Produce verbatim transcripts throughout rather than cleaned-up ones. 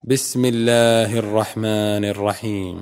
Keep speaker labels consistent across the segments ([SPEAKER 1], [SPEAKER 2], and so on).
[SPEAKER 1] بسم الله الرحمن الرحيم.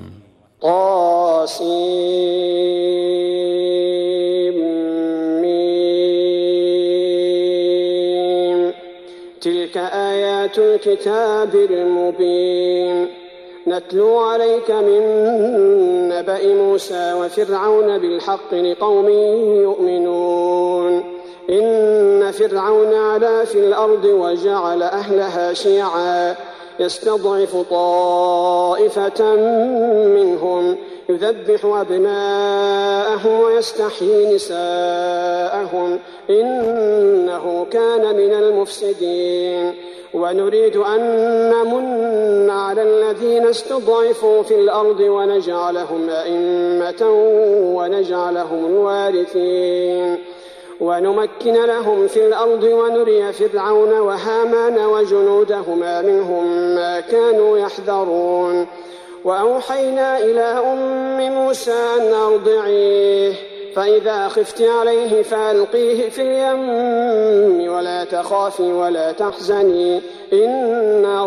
[SPEAKER 2] طاسيم. تلك آيات الكتاب المبين. نتلو عليك من نبأ موسى وفرعون بالحق لقوم يؤمنون. إن فرعون علا في الأرض وجعل أهلها شيعا يستضعف طائفة منهم يذبح أبناءهم ويستحيي نساءهم إنه كان من المفسدين. ونريد أن نمن على الذين استضعفوا في الأرض ونجعلهم أئمة ونجعلهم الوارثين ونمكن لهم في الأرض ونري فرعون وهامان وجنودهما منهم ما كانوا يحذرون. وأوحينا إلى أم موسى أن أرضعيه فإذا خفت عليه فألقيه في اليم ولا تخافي ولا تحزني إنا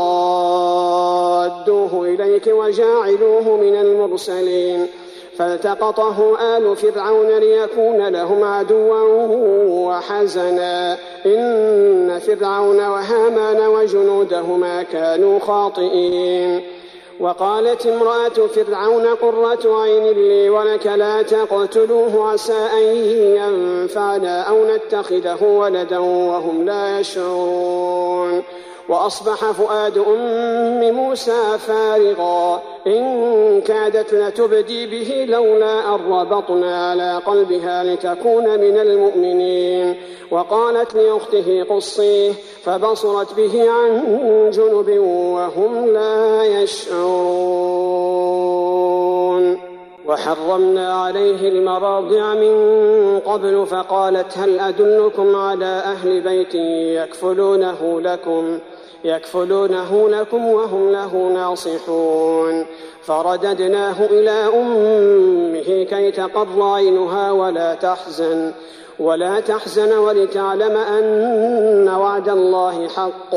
[SPEAKER 2] رادوه إليك وجاعلوه من المرسلين. فالتقطه آل فرعون ليكون لهم عدوا وحزنا إن فرعون وهامان وجنودهما كانوا خاطئين. وقالت امرأة فرعون قرة عين لي ولك لا تقتلوه عسى أن ينفعنا أو نتخذه ولدا وهم لا يشعرون. وأصبح فؤاد أم موسى فارغا إن كادت لتبدي به لولا أن ربطنا على قلبها لتكون من المؤمنين. وقالت لأخته قصيه فبصرت به عن جنب وهم لا يشعرون. وحرمنا عليه المراضع من قبل فقالت هل أدلكم على أهل بيت يكفلونه لكم يكفلونه لكم وهم له ناصحون. فرددناه إلى أمه كي تقر عينها ولا تحزن ولا تحزن ولتعلم أن وعد الله حق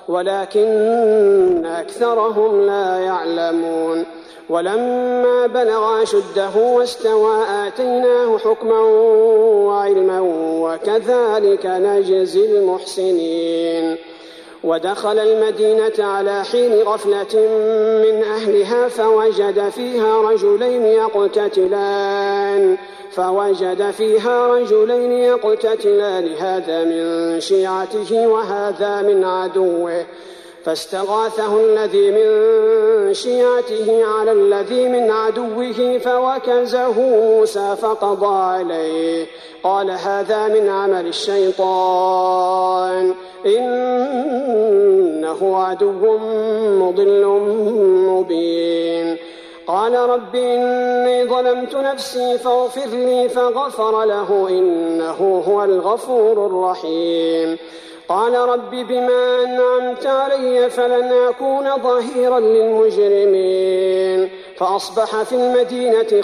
[SPEAKER 2] ولكن أكثرهم لا يعلمون. ولما بلغ أشده واستوى آتيناه حكما وعلما وكذلك نجزي المحسنين. ودخل المدينة على حين غفلة من أهلها فوجد فيها رجلين يقتتلان فوجد فيها رجلين يقتتلان هذا من شيعته وهذا من عدوه فاستغاثه الذي من شيعته على الذي من عدوه فوكزه موسى فقضى عليه قال هذا من عمل الشيطان إنه عدو مضل مبين. قال رب إني ظلمت نفسي فاغفر لي فغفر له إنه هو الغفور الرحيم. قال رب بما أنعمت علي فلن أكون ظهيرا للمجرمين. فأصبح في المدينة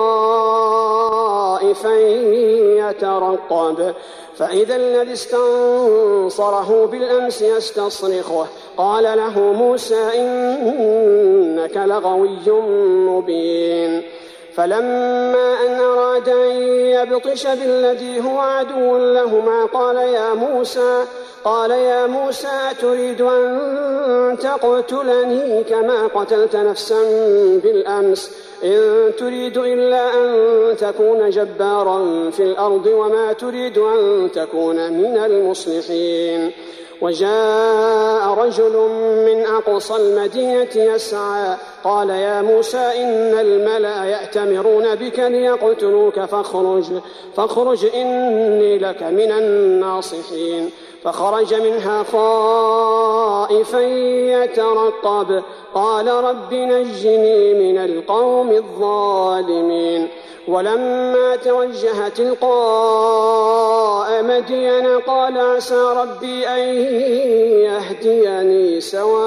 [SPEAKER 2] خائفا يترقب فإذا الذي استنصره بالأمس يستصرخه قال له موسى إنك لغوي مبين. فلما أن أراد أن يبطش بالذي هو عدو لهما قال يا موسى قال يا موسى أتريد أن تقتلني كما قتلت نفسا بالأمس إن تريد إلا أن تكون جبارا في الأرض وما تريد أن تكون من المصلحين. وجاء رجل من أقصى المدينة يسعى قال يا موسى إن الملأ يأتمرون بك ليقتلوك فاخرج, فاخرج إني لك من الناصحين. فخرج منها خائفا يترقب قال رب نجني من القوم الظالمين. ولما توجه تلقاء مدين قال عسى ربي أن يهديني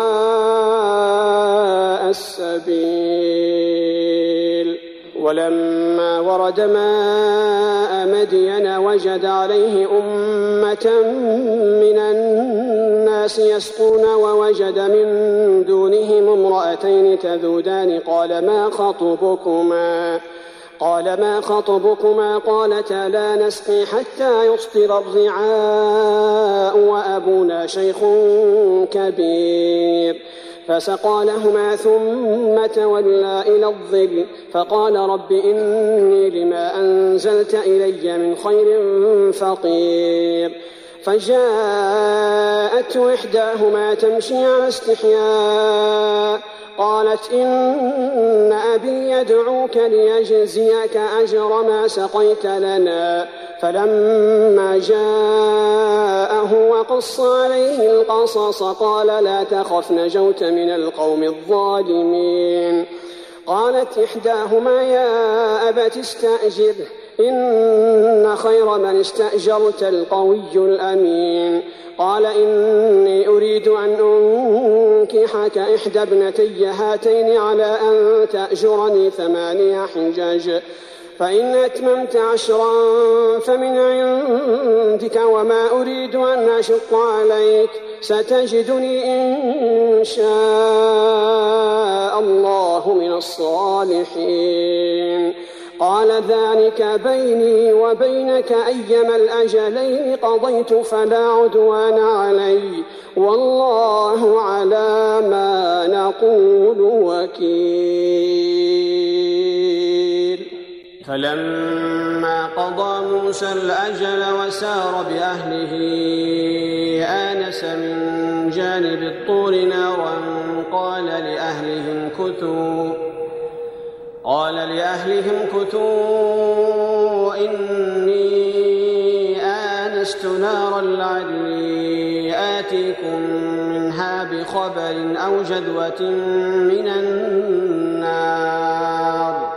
[SPEAKER 2] سواء السبيل. ولما ورد ماء مدين وجد عليه أمة من الناس يسقون ووجد من دونه امرأتين تذودان قال ما خطبكما قال ما خطبكما قالتا لا نسقي حتى يصدر الرعاء وأبونا شيخ كبير فسقى لهما ثم تولى إلى الظل فقال رب إني لما أنزلت إلي من خير فقير فجاءته إحداهما تمشي على استحياء قالت إن أبي يدعوك ليجزيك أجر ما سقيت لنا فلما جاءه وقص عليه القصص قال لا تخف نجوت من القوم الظالمين قالت إحداهما يا أبت استأجره إن خير من استأجرت القوي الأمين قال إني أريد أن أنكحك إحدى ابنتي هاتين على أن تأجرني ثمانية حجج فإن أتممت عشرا فمن عندك وما أريد أن أشق عليك ستجدني إن شاء الله من الصالحين قال ذلك بيني وبينك أيما الأجلين قضيت فلا عدوان علي والله على ما نقول وكيل فلما قضى موسى الأجل وسار بأهله آنس من جانب الطور نارا قال لأهلهم كثوا قال لأهلهم كثوا إني آنست نارا لعلي آتيكم منها بخبر أو جذوة من النار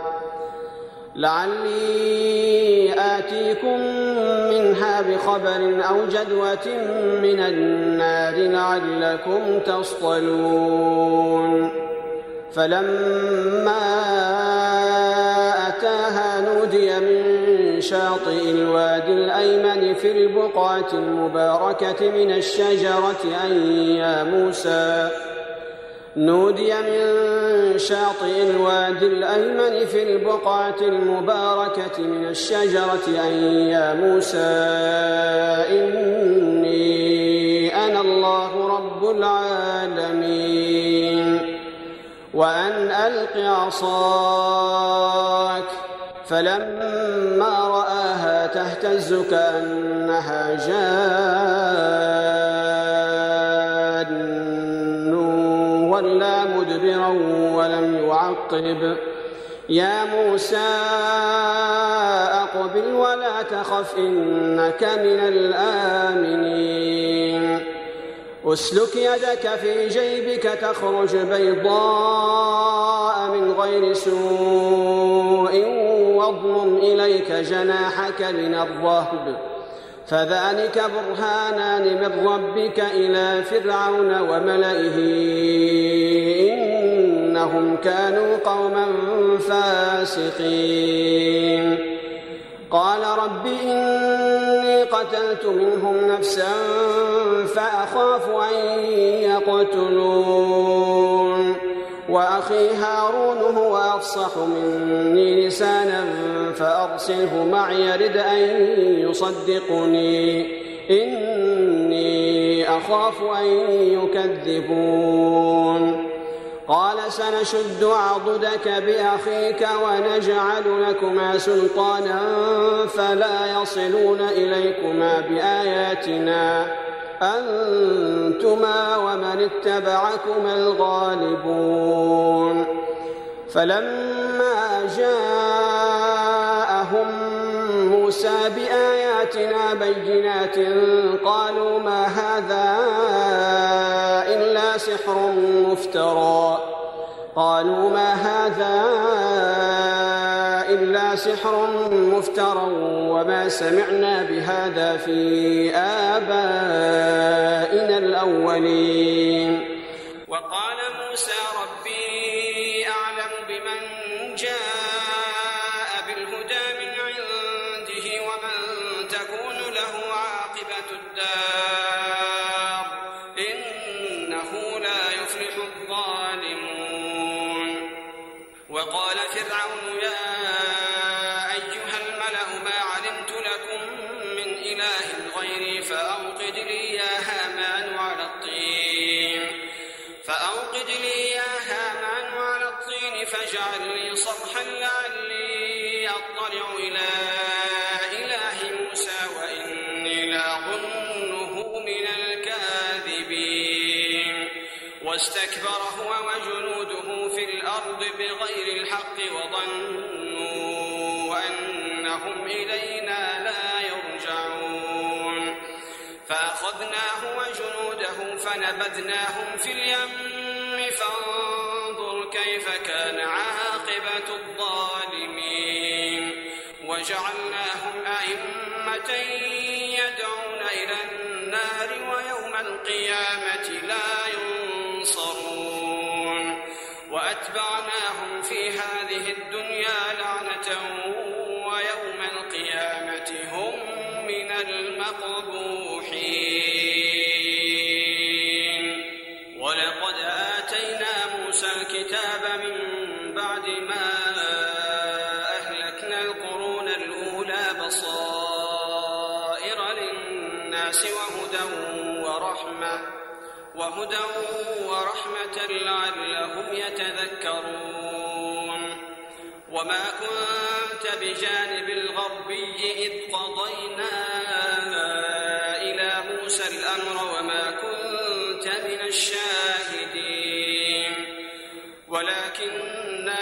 [SPEAKER 2] لعلي آتيكم منها بخبر أو جذوة من النار لعلكم تصطلون فلما أتاها نودي من شاطئ الوادي الأيمن في البقعة المباركة من الشجرة أن يا موسى نودي من شاطئ الوادي الأيمن في البقعة المباركة من الشجرة أن يا موسى إني أنا الله رب العالمين وأن ألق عصاك فلما رآها تهتز كأنها جان ولا مدبرا ولم يعقب يا موسى أقبل ولا تخف إنك من الآمنين أسلك يدك في جيبك تخرج بيضاء من غير سوء واضمم إليك جناحك من الرهب فذلك برهانان من ربك إلى فرعون وملئه إنهم كانوا قوما فاسقين قال رب إني قتلت منهم نفسا فأخاف أن يقتلون وأخي هارون هو أفصح مني لسانا فأرسله معي رد أن يصدقني إني أخاف أن يكذبون قال سنشد عضدك بأخيك ونجعل لكما سلطانا فلا يصلون إليكما بآياتنا أنتما ومن اتبعكما الغالبون فلما جاءهم موسى بآياتنا بينات قالوا ما هذا إلا سحر مفترى قالوا ما هذا إلا سحر مفترى وما سمعنا بهذا في آبائنا الأولين وقال موسى ربي أعلم بمن جاء بالهدى من عنده ومن تكون له عاقبة الدار إنه لا يفلح الظالمون فأوقد لي يا هامان على الطين فاجعل لي صرحا لعلي أطلع إلى إله موسى وإني لأظنه من الكاذبين واستكبر هو وجنوده في الأرض بغير الحق وظنوا أنهم إلينا لا يرجعون فأخذناه وجنوده فنبذناهم في اليم فانظر كيف كان عاقبة الظالمين وجعلناهم أئمة يدعون إلى النار ويوم القيامة لا ينصرون وأتبعناهم في هذه الدنيا لعنة ويوم القيامة هم من المقبوحين ولقد آتينا موسى الكتاب من بعد ما أهلكنا القرون الأولى بصائر للناس وهدى ورحمة وهدى ورحمة لعلهم يتذكرون وما كنت بجانب الغربي إذ قضينا إلى موسى الأمر وما كنت من الشاهدين ولكننا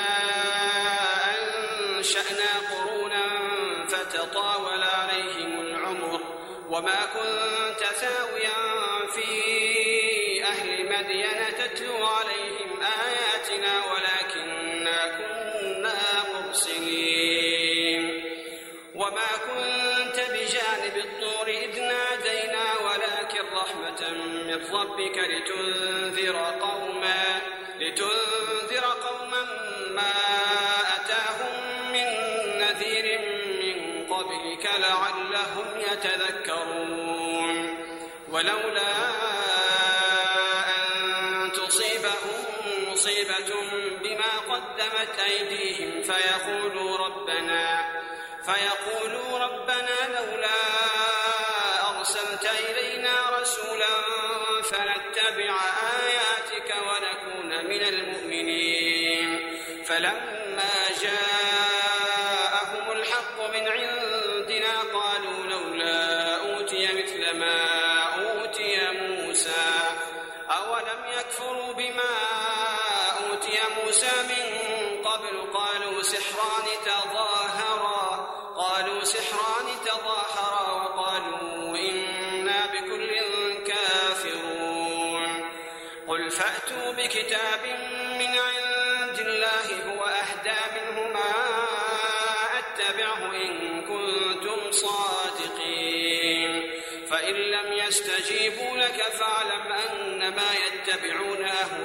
[SPEAKER 2] أنشأنا قرونا فتطاول عليهم العمر وما كنت ثاويا في أهل مدين تتلو عليهم آياتنا ولكننا كنا مرسلين وما كنت بجانب الطور إذ نادينا ولكن رحمة من ربك لتنذر قوما لتنذر قوما ما أتاهم من نذير من قبلك لعلهم يتذكرون ولولا أن تصيبهم مصيبة بما قدمت أيديهم فيقولوا ربنا فيقولوا ربنا لولا أرسلت إلينا رسولا فنتبع آياتك ونكون من المؤمنين فلما جاءهم الحق من عندنا قالوا لولا أوتي مثل ما أوتي موسى أولم يكفروا بما أوتي موسى من قبل قالوا سحران تظاهرا قالوا سحران تظاهرا وقالوا إنا بكل كافرون قل فأتوا بكتاب من عند الله هو أهدى منهما أتبعه إن كنتم صادقين فإن لم يستجيبوا لك فاعلم أنما يتبعون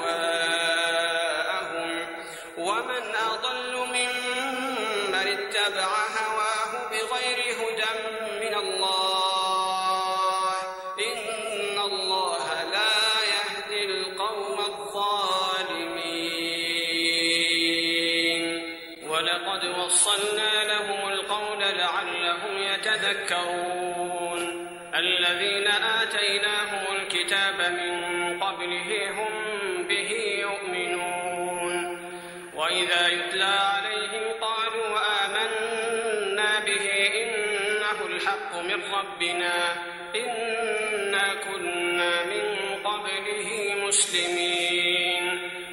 [SPEAKER 2] أهواءهم ومن أضل ممن اتبع هواه بغير هدى من الله إن الله لا يهدي القوم الظالمين ولقد وصلنا لهم القول لعلهم يتذكرون الذين آتيناهم الكتاب من قبله هم به يؤمنون وإذا يتلى عليهم قالوا آمنا به إنه الحق من ربنا إنا كنا من قبله مسلمين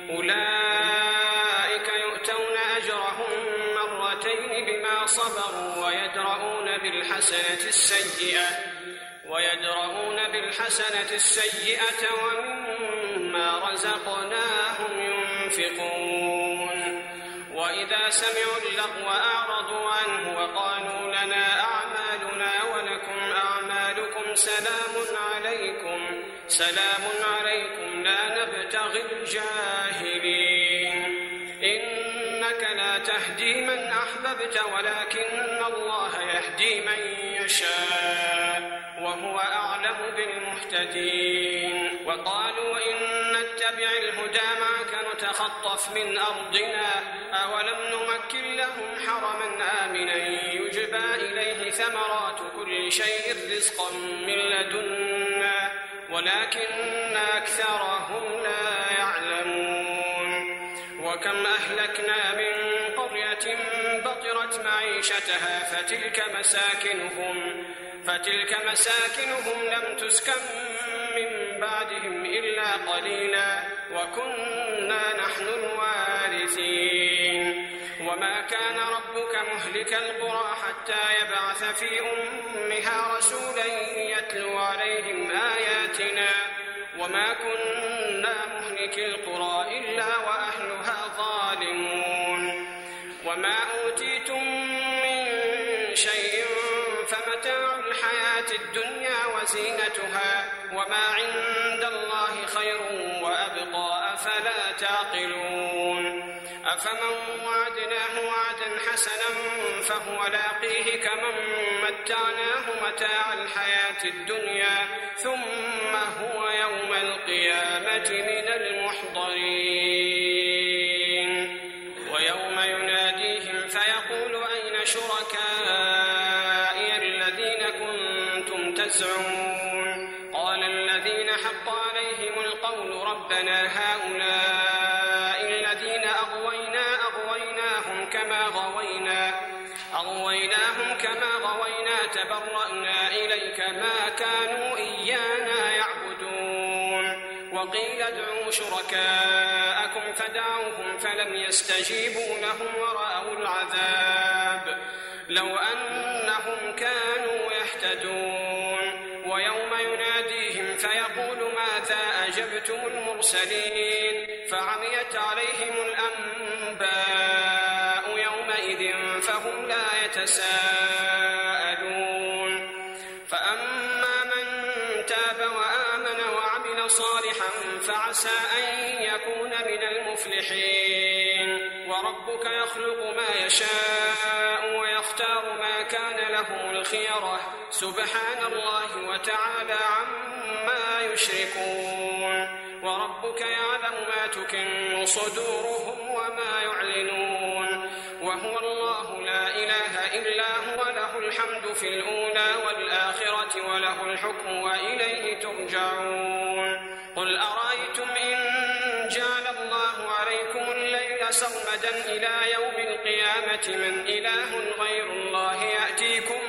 [SPEAKER 2] أولئك يؤتون أجرهم مرتين بما صبروا ويدرؤون بالحسنة السيئة ويدرؤون بالحسنة السيئة ومما رزقناهم ينفقون وإذا سمعوا اللغو أعرضوا عنه وقالوا لنا أعمالنا ولكم أعمالكم سلام عليكم سلام عليكم لا نبتغي الجاهلين إنك لا تهدي من أحببت ولكن الله يهدي من يشاء وهو أعلم بالمهتدين وقالوا إن نتبع الهدى معك نتخطف من أرضنا أولم نمكن لهم حرما آمنا يجبى إليه ثمرات كل شيء رزقا من لدنا ولكن أكثرهم لا يعلمون وكم أهلكنا من قرية بطرت معيشتها فتلك مساكنهم فتلك مساكنهم لم تسكن من بعدهم إلا قليلا وكنا نحن الوارثين. وما كان ربك مهلك القرى حتى يبعث في أمها رسولا يتلو عليهم آياتنا وما كنا مهلك القرى إلا وأهلها ظالمون. وما أوتيتم من شيء فمتاع الحياة الدنيا وزينتها وما عند الله خير وأبقى أفلا تعقلون. أفمن وعدناه وعدا حسنا فهو لاقيه كمن متعناه متاع الحياة الدنيا ثم هو يوم القيامة من المحضرين. ويوم يناديهم فيقول أين شركائي الذين كنتم تزعمون قال الذين حق عليهم القول ربنا هؤلاء الذين أغوينا أغويناهم كما غوينا أغويناهم كما غوينا تبرأنا إليك ما كانوا إيانا يعبدون. وقيل ادعوا شركاءكم فدعوهم فلم يستجيبوا لهم ورأوا العذاب لو أنهم كانوا يهتدون. ويوم يناديهم فيقول ماذا أجبتم المرسلين فعميت عليهم الأنباء يومئذ فهم لا يتساءلون. فأما من تاب وآمن وعمل صالحا فعسى أن يكون من المفلحين. وربك يخلق ما يشاء ويختار ما كان لهم الخيرة سبحان الله وتعالى عما يشركون. وربك يعلم ما تكن صدورهم وما يعلنون وهو الله لا إله إلا هو له الحمد في الأولى والآخرة وله الحكم وإليه ترجعون. قل أرأيتم إن جعل الله عليكم الليل سرمدا إلى يوم القيامة من إله غير الله يأتيكم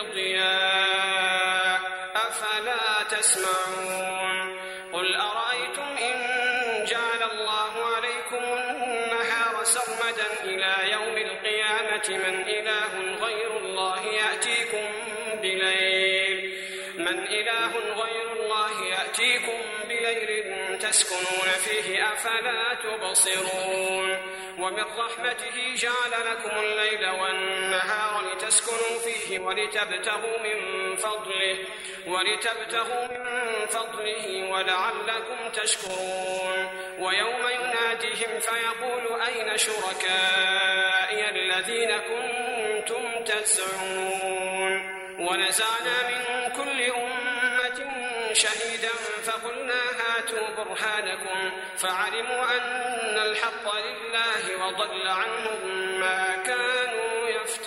[SPEAKER 2] بضياء أفلا تسمعون. قل أرأيتم إن جعل الله عليكم النهار سرمدا إلى يوم القيامة من إله غير الله يأتيكم بليل من إله غير الله يأتيكم بليل تسكنون فيه أفلا تبصرون. ومن رحمته جعل لكم الليل والنهار لتسكنوا فيه ولتبتغوا من فضله ولتبتغوا من فضله ولعلكم تشكرون. ويوم يناديهم فيقول أين شركائي الذين كنتم تزعمون ونزعنا من كل أمة شهيدا فقلنا هاتوا برهانكم فعلموا أن الحق لله وضل عنهم ما كانوا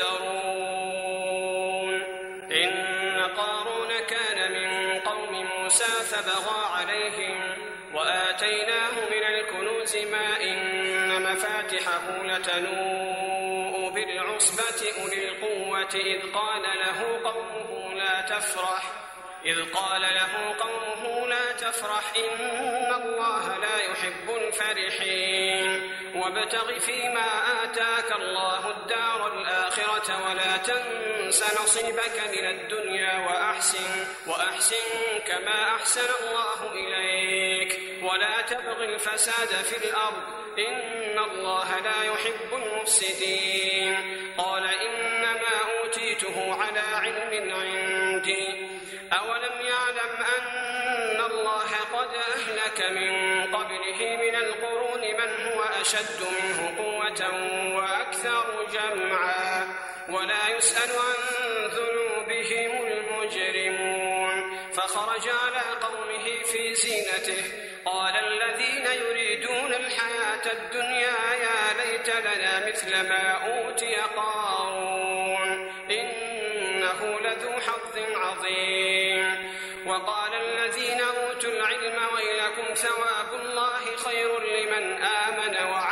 [SPEAKER 2] يفترون. إن قارون كان من قوم موسى فبغى عليهم وآتيناه من الكنوز ما إن مفاتحه لتنوء بالعصبة أولي القوة إذ قال له قومه لا تفرح إذ قال له قومه لا تفرح إن الله لا يحب الفرحين. وابتغ فيما آتاك الله الدار الآخرة ولا تنس نصيبك من الدنيا وأحسن وأحسن كما أحسن الله إليك ولا تبغ الفساد في الأرض إن الله لا يحب المفسدين. قال إنما أوتيته على علم عندي أولم يعلم أن الله قد أهلك من قبله من القرون من هو أشد منه قوة وأكثر جمعا ولا يسأل عن ذنوبهم المجرمون. فخرج على قومه في زينته قال الذين يريدون الحياة الدنيا يا ليت لنا مثل ما أوتي قارون إنه لذو حظ عظيم. وقال الذين أوتوا العلم ويلكم ثواب الله خير لمن آمن وعمل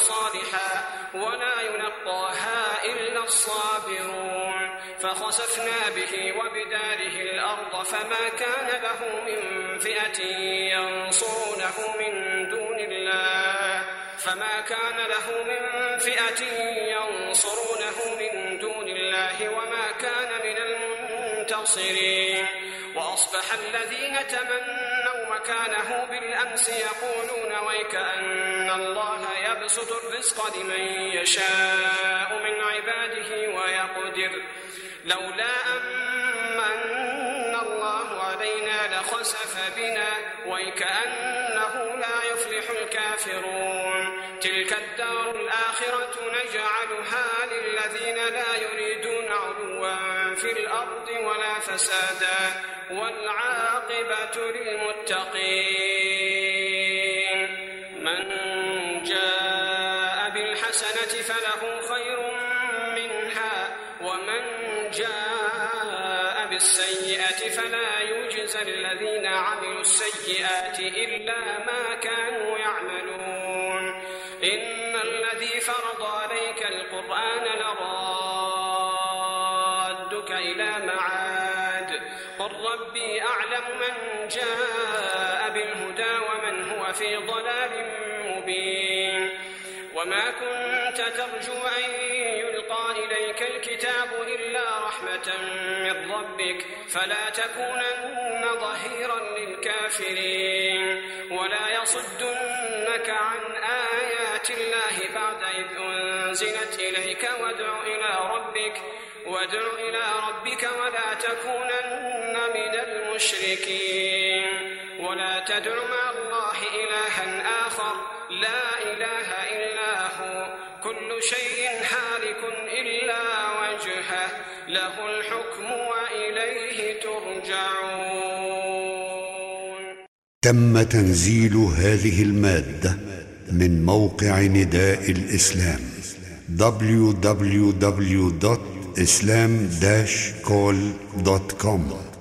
[SPEAKER 2] صالحا ولا يلقاها إلا الصابرون فخسفنا به وبداره الأرض فما كان له من فئة ينصرونه من دون الله فما كان له من فئة ينصرونه من دون الله وما كان من المنتصرين وأصبح الذين تمنوا مكانه بالأمس يقولون ويكأن الله يبسط الرزق لمن يشاء من عباده ويقدر لولا أمن الله علينا لخسف بنا ويكأنه لا يفلح الكافرون تلك الدار الآخرة نجعلها للذين لا يريدون علوا في الأرض ولا فسادا والعاقبة للمتقين من جاء بالحسنة فله خير منها ومن جاء بالسيئة فلا يجزى الذين عملوا السيئات إلا ما كانوا يعملون إن الذي فرض عليك القرآن لرادك إلى معاد قل ربي أعلم من جاء بالهدى ومن هو في ضلال مبين وما كنت ترجو أن يلقى إليك الكتاب إلا رحمة من ربك فلا تكونن ظهيرا للكافرين ولا يصدنك عن آيات الله بعد إذ أنزلت إليك وادع إلى ربك وادع إلى ربك ولا تكونن من المشركين ولا تدع مع الله إلها آخر لا إله إلا هو كل شيء هالك إلا وجهه له الحكم وإليه ترجعون.
[SPEAKER 3] تم تنزيل هذه المادة من موقع نداء الإسلام دبليو دبليو دبليو دوت إسلام داش كول دوت كوم.